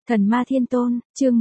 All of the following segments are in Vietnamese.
Thần Ma Thiên Tôn, chương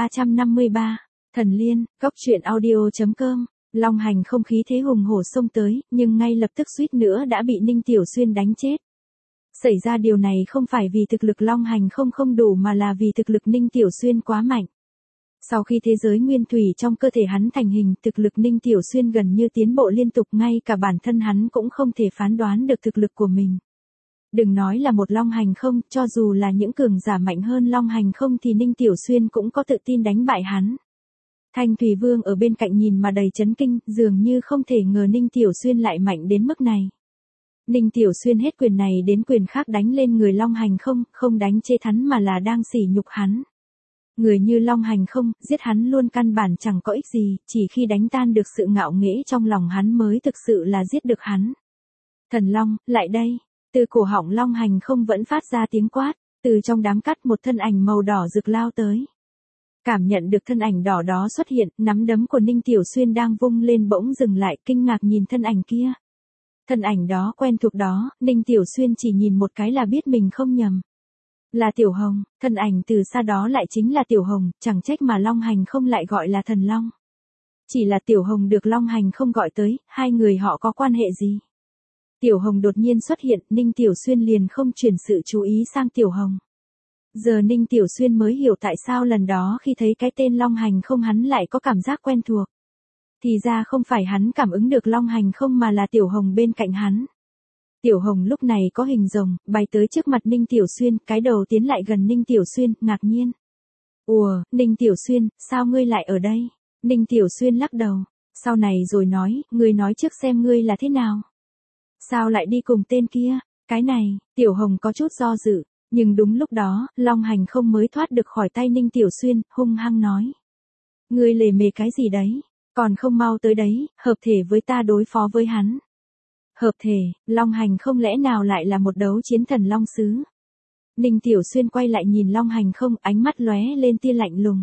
1353, Thần Liên, Góc truyện audio.com, Long Hành không khí thế hùng hổ xông tới, nhưng ngay lập tức suýt nữa đã bị Ninh Tiểu Xuyên đánh chết. Xảy ra điều này không phải vì thực lực Long Hành không đủ mà là vì thực lực Ninh Tiểu Xuyên quá mạnh. Sau khi thế giới nguyên thủy trong cơ thể hắn thành hình, thực lực Ninh Tiểu Xuyên gần như tiến bộ liên tục, ngay cả bản thân hắn cũng không thể phán đoán được thực lực của mình. Đừng nói là một Long Hành không, cho dù là những cường giả mạnh hơn Long Hành không thì Ninh Tiểu Xuyên cũng có tự tin đánh bại hắn. Thanh Thủy Vương ở bên cạnh nhìn mà đầy chấn kinh, dường như không thể ngờ Ninh Tiểu Xuyên lại mạnh đến mức này. Ninh Tiểu Xuyên hết quyền này đến quyền khác đánh lên người Long Hành không đánh chết hắn mà là đang sỉ nhục hắn. Người như Long Hành không, giết hắn luôn căn bản chẳng có ích gì, chỉ khi đánh tan được sự ngạo nghễ trong lòng hắn mới thực sự là giết được hắn. Thần Long, lại đây. Từ cổ họng Long Hành không vẫn phát ra tiếng quát, từ trong đám cát một thân ảnh màu đỏ rực lao tới. Cảm nhận được thân ảnh đỏ đó xuất hiện, nắm đấm của Ninh Tiểu Xuyên đang vung lên bỗng dừng lại, kinh ngạc nhìn thân ảnh kia. Thân ảnh đó quen thuộc đó, Ninh Tiểu Xuyên chỉ nhìn một cái là biết mình không nhầm. Là Tiểu Hồng, thân ảnh từ xa đó lại chính là Tiểu Hồng, chẳng trách mà Long Hành không lại gọi là Thần Long. Chỉ là Tiểu Hồng được Long Hành không gọi tới, hai người họ có quan hệ gì? Tiểu Hồng đột nhiên xuất hiện, Ninh Tiểu Xuyên liền không chuyển sự chú ý sang Tiểu Hồng. Giờ Ninh Tiểu Xuyên mới hiểu tại sao lần đó khi thấy cái tên Long Hành không hắn lại có cảm giác quen thuộc. Thì ra không phải hắn cảm ứng được Long Hành không mà là Tiểu Hồng bên cạnh hắn. Tiểu Hồng lúc này có hình rồng, bay tới trước mặt Ninh Tiểu Xuyên, cái đầu tiến lại gần Ninh Tiểu Xuyên, ngạc nhiên. Ủa, Ninh Tiểu Xuyên, sao ngươi lại ở đây? Ninh Tiểu Xuyên lắc đầu, sau này rồi nói, ngươi nói trước xem ngươi là thế nào. Sao lại đi cùng tên kia? Cái này, Tiểu Hồng có chút do dự, nhưng đúng lúc đó, Long Hành không mới thoát được khỏi tay Ninh Tiểu Xuyên, hung hăng nói. Ngươi lề mề cái gì đấy? Còn không mau tới đấy, hợp thể với ta đối phó với hắn. Hợp thể, Long Hành không lẽ nào lại là một đấu chiến thần Long Sứ? Ninh Tiểu Xuyên quay lại nhìn Long Hành không, ánh mắt lóe lên tia lạnh lùng.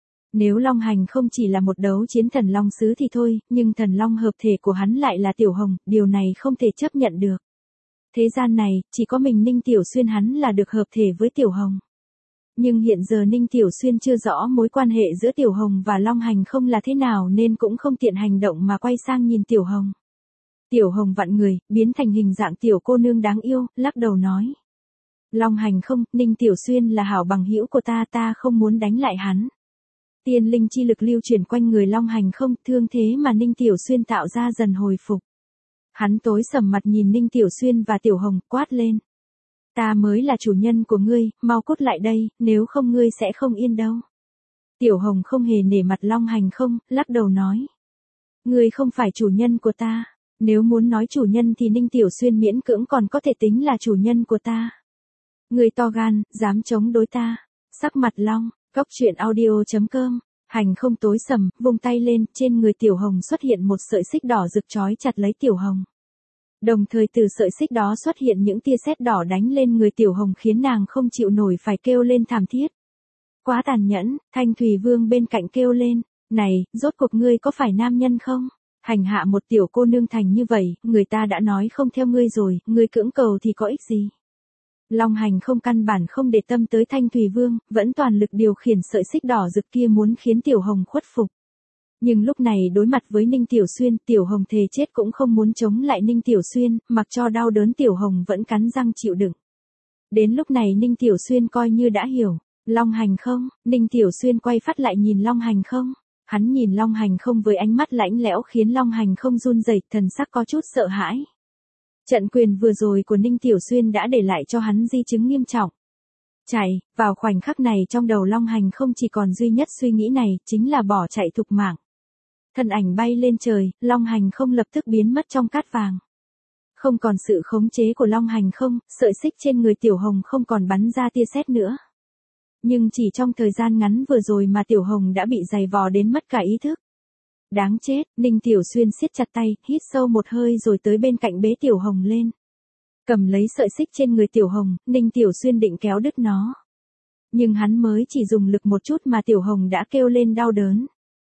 Nếu Long Hành không chỉ là một đấu chiến thần Long Sứ thì thôi, nhưng thần Long hợp thể của hắn lại là Tiểu Hồng, điều này không thể chấp nhận được. Thế gian này, chỉ có mình Ninh Tiểu Xuyên hắn là được hợp thể với Tiểu Hồng. Nhưng hiện giờ Ninh Tiểu Xuyên chưa rõ mối quan hệ giữa Tiểu Hồng và Long Hành không là thế nào nên cũng không tiện hành động mà quay sang nhìn Tiểu Hồng. Tiểu Hồng vặn người, biến thành hình dạng tiểu cô nương đáng yêu, lắc đầu nói. Long Hành không, Ninh Tiểu Xuyên là hảo bằng hữu của ta không muốn đánh lại hắn. Tiên linh chi lực lưu chuyển quanh người Long Hành không, thương thế mà Ninh Tiểu Xuyên tạo ra dần hồi phục. Hắn tối sầm mặt nhìn Ninh Tiểu Xuyên và Tiểu Hồng, quát lên. Ta mới là chủ nhân của ngươi, mau cút lại đây, nếu không ngươi sẽ không yên đâu. Tiểu Hồng không hề nể mặt Long Hành không, lắc đầu nói. Ngươi không phải chủ nhân của ta, nếu muốn nói chủ nhân thì Ninh Tiểu Xuyên miễn cưỡng còn có thể tính là chủ nhân của ta. Ngươi to gan, dám chống đối ta. Sắc mặt Long. Góc truyện audio.com, Hành không tối sầm, vung tay lên, trên người Tiểu Hồng xuất hiện một sợi xích đỏ rực trói chặt lấy Tiểu Hồng. Đồng thời từ sợi xích đó xuất hiện những tia sét đỏ đánh lên người Tiểu Hồng khiến nàng không chịu nổi phải kêu lên thảm thiết. Quá tàn nhẫn, Thanh Thủy Vương bên cạnh kêu lên, này, rốt cuộc ngươi có phải nam nhân không? Hành hạ một tiểu cô nương thành như vậy, người ta đã nói không theo ngươi rồi, ngươi cưỡng cầu thì có ích gì? Long Hành không căn bản không để tâm tới Thanh Thủy Vương, vẫn toàn lực điều khiển sợi xích đỏ rực kia muốn khiến Tiểu Hồng khuất phục. Nhưng lúc này đối mặt với Ninh Tiểu Xuyên, Tiểu Hồng thề chết cũng không muốn chống lại Ninh Tiểu Xuyên, mặc cho đau đớn Tiểu Hồng vẫn cắn răng chịu đựng. Đến lúc này Ninh Tiểu Xuyên coi như đã hiểu. Long Hành không, Ninh Tiểu Xuyên quay phát lại nhìn Long Hành không. Hắn nhìn Long Hành không với ánh mắt lạnh lẽo khiến Long Hành không run rẩy, thần sắc có chút sợ hãi. Trận quyền vừa rồi của Ninh Tiểu Xuyên đã để lại cho hắn di chứng nghiêm trọng. Chạy, vào khoảnh khắc này trong đầu Long Hành không chỉ còn duy nhất suy nghĩ này, chính là bỏ chạy thục mạng. Thân ảnh bay lên trời, Long Hành không lập tức biến mất trong cát vàng. Không còn sự khống chế của Long Hành không, sợi xích trên người Tiểu Hồng không còn bắn ra tia sét nữa. Nhưng chỉ trong thời gian ngắn vừa rồi mà Tiểu Hồng đã bị giày vò đến mất cả ý thức. Đáng chết, Ninh Tiểu Xuyên siết chặt tay, hít sâu một hơi rồi tới bên cạnh bế Tiểu Hồng lên. Cầm lấy sợi xích trên người Tiểu Hồng, Ninh Tiểu Xuyên định kéo đứt nó. Nhưng hắn mới chỉ dùng lực một chút mà Tiểu Hồng đã kêu lên đau đớn.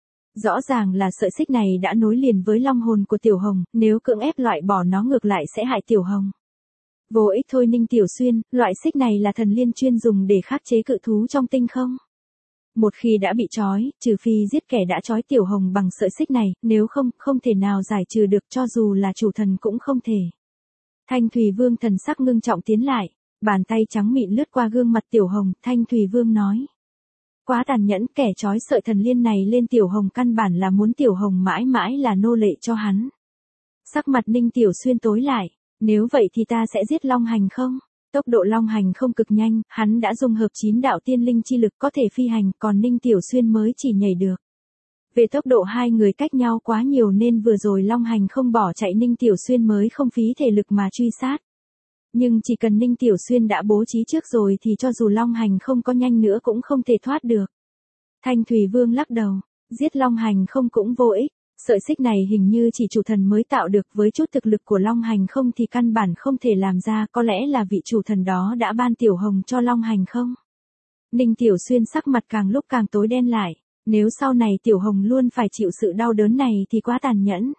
Rõ ràng là sợi xích này đã nối liền với long hồn của Tiểu Hồng, nếu cưỡng ép loại bỏ nó ngược lại sẽ hại Tiểu Hồng. Vô ích thôi Ninh Tiểu Xuyên, loại xích này là thần liên chuyên dùng để khắc chế cự thú trong tinh không. Một khi đã bị trói, trừ phi giết kẻ đã trói Tiểu Hồng bằng sợi xích này, nếu không, không thể nào giải trừ được cho dù là chủ thần cũng không thể. Thanh Thủy Vương thần sắc ngưng trọng tiến lại, bàn tay trắng mịn lướt qua gương mặt Tiểu Hồng, Thanh Thủy Vương nói. Quá tàn nhẫn, kẻ trói sợi thần liên này lên Tiểu Hồng căn bản là muốn Tiểu Hồng mãi mãi là nô lệ cho hắn. Sắc mặt Ninh Tiểu Xuyên tối lại, nếu vậy thì ta sẽ giết Long Hành không? Tốc độ Long Hành không cực nhanh, hắn đã dung hợp 9 đạo tiên linh chi lực có thể phi hành, còn Ninh Tiểu Xuyên mới chỉ nhảy được. Về tốc độ hai người cách nhau quá nhiều nên vừa rồi Long Hành không bỏ chạy Ninh Tiểu Xuyên mới không phí thể lực mà truy sát. Nhưng chỉ cần Ninh Tiểu Xuyên đã bố trí trước rồi thì cho dù Long Hành không có nhanh nữa cũng không thể thoát được. Thanh Thủy Vương lắc đầu, giết Long Hành không cũng vô ích. Sợi xích này hình như chỉ chủ thần mới tạo được, với chút thực lực của Long Hành không thì căn bản không thể làm ra, có lẽ là vị chủ thần đó đã ban Tiểu Hồng cho Long Hành không? Ninh Tiểu Xuyên sắc mặt càng lúc càng tối đen lại, nếu sau này Tiểu Hồng luôn phải chịu sự đau đớn này thì quá tàn nhẫn.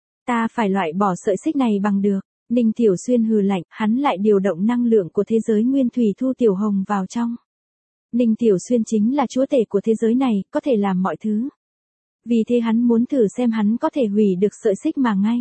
Ta phải loại bỏ sợi xích này bằng được. Ninh Tiểu Xuyên hừ lạnh, hắn lại điều động năng lượng của thế giới nguyên thủy thu Tiểu Hồng vào trong. Ninh Tiểu Xuyên chính là chúa tể của thế giới này, có thể làm mọi thứ. Vì thế hắn muốn thử xem hắn có thể hủy được sợi xích mà ngay.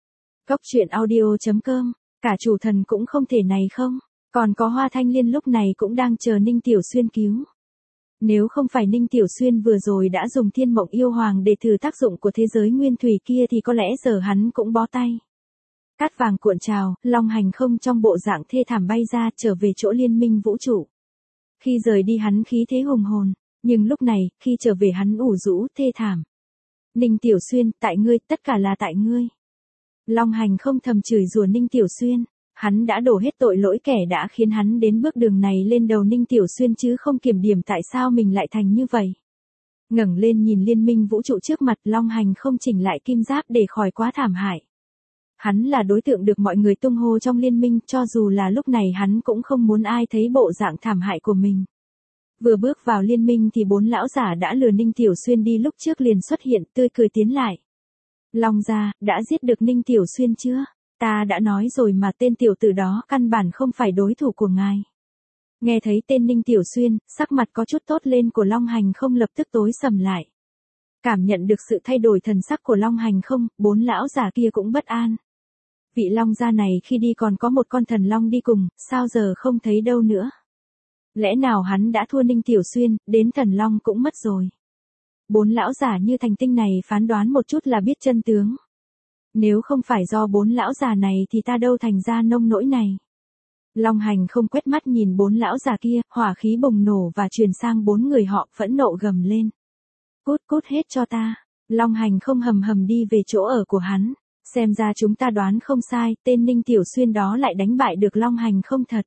Góc truyện audio.com, cả chủ thần cũng không thể này không? Còn có Hoa Thanh Liên lúc này cũng đang chờ Ninh Tiểu Xuyên cứu. Nếu không phải Ninh Tiểu Xuyên vừa rồi đã dùng Thiên Mộng Yêu Hoàng để thử tác dụng của thế giới nguyên thủy kia thì có lẽ giờ hắn cũng bó tay. Cát vàng cuộn trào, Long Hành không trong bộ dạng thê thảm bay ra trở về chỗ liên minh vũ trụ. Khi rời đi hắn khí thế hùng hồn, nhưng lúc này, khi trở về hắn ủ rũ thê thảm. Ninh Tiểu Xuyên, tại ngươi, tất cả là tại ngươi. Long Hành không thầm chửi rủa Ninh Tiểu Xuyên, hắn đã đổ hết tội lỗi kẻ đã khiến hắn đến bước đường này lên đầu Ninh Tiểu Xuyên chứ không kiểm điểm tại sao mình lại thành như vậy. Ngẩng lên nhìn liên minh vũ trụ trước mặt, Long Hành không chỉnh lại kim giáp để khỏi quá thảm hại. Hắn là đối tượng được mọi người tung hô trong liên minh, cho dù là lúc này hắn cũng không muốn ai thấy bộ dạng thảm hại của mình. Vừa bước vào liên minh thì 4 lão giả đã lừa Ninh Tiểu Xuyên đi lúc trước liền xuất hiện, tươi cười tiến lại. Long gia, đã giết được Ninh Tiểu Xuyên chưa? Ta đã nói rồi mà, tên tiểu tử đó căn bản không phải đối thủ của ngài. Nghe thấy tên Ninh Tiểu Xuyên, sắc mặt có chút tốt lên của Long Hành không lập tức tối sầm lại. Cảm nhận được sự thay đổi thần sắc của Long Hành không, 4 lão giả kia cũng bất an. Vị Long gia này khi đi còn có một con thần long đi cùng, sao giờ không thấy đâu nữa? Lẽ nào hắn đã thua Ninh Tiểu Xuyên, đến thần long cũng mất rồi. 4 lão giả như thành tinh này phán đoán một chút là biết chân tướng. Nếu không phải do 4 lão già này thì ta đâu thành ra nông nỗi này. Long Hành không quét mắt nhìn 4 lão già kia, hỏa khí bùng nổ và truyền sang 4 người họ, phẫn nộ gầm lên. Cút cút hết cho ta. Long Hành không hầm hầm đi về chỗ ở của hắn. Xem ra chúng ta đoán không sai, tên Ninh Tiểu Xuyên đó lại đánh bại được Long Hành không thật.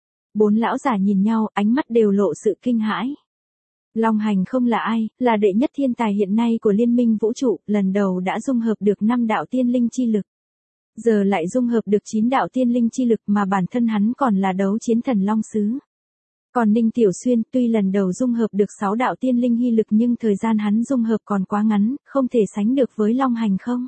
4 lão già nhìn nhau, ánh mắt đều lộ sự kinh hãi. Long Hành không là ai, là đệ nhất thiên tài hiện nay của liên minh vũ trụ, lần đầu đã dung hợp được 5 đạo tiên linh chi lực. Giờ lại dung hợp được 9 đạo tiên linh chi lực mà bản thân hắn còn là đấu chiến thần Long Sứ. Còn Ninh Tiểu Xuyên tuy lần đầu dung hợp được 6 đạo tiên linh hy lực nhưng thời gian hắn dung hợp còn quá ngắn, không thể sánh được với Long Hành không.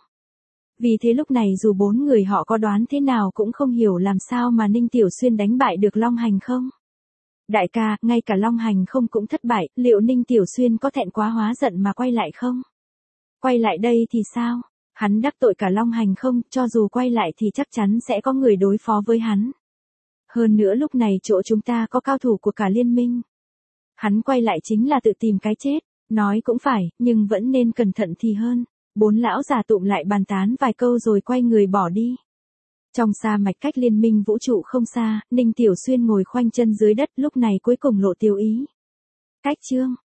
Vì thế lúc này dù 4 người họ có đoán thế nào cũng không hiểu làm sao mà Ninh Tiểu Xuyên đánh bại được Long Hành không. Đại ca, ngay cả Long Hành không cũng thất bại, liệu Ninh Tiểu Xuyên có thẹn quá hóa giận mà quay lại không? Quay lại đây thì sao? Hắn đắc tội cả Long Hành không, cho dù quay lại thì chắc chắn sẽ có người đối phó với hắn. Hơn nữa lúc này chỗ chúng ta có cao thủ của cả liên minh. Hắn quay lại chính là tự tìm cái chết, nói cũng phải, nhưng vẫn nên cẩn thận thì hơn. 4 lão già tụm lại bàn tán vài câu rồi quay người bỏ đi. Trong sa mạch cách liên minh vũ trụ không xa, Ninh Tiểu Xuyên ngồi khoanh chân dưới đất lúc này cuối cùng lộ tiêu ý. Cách chương.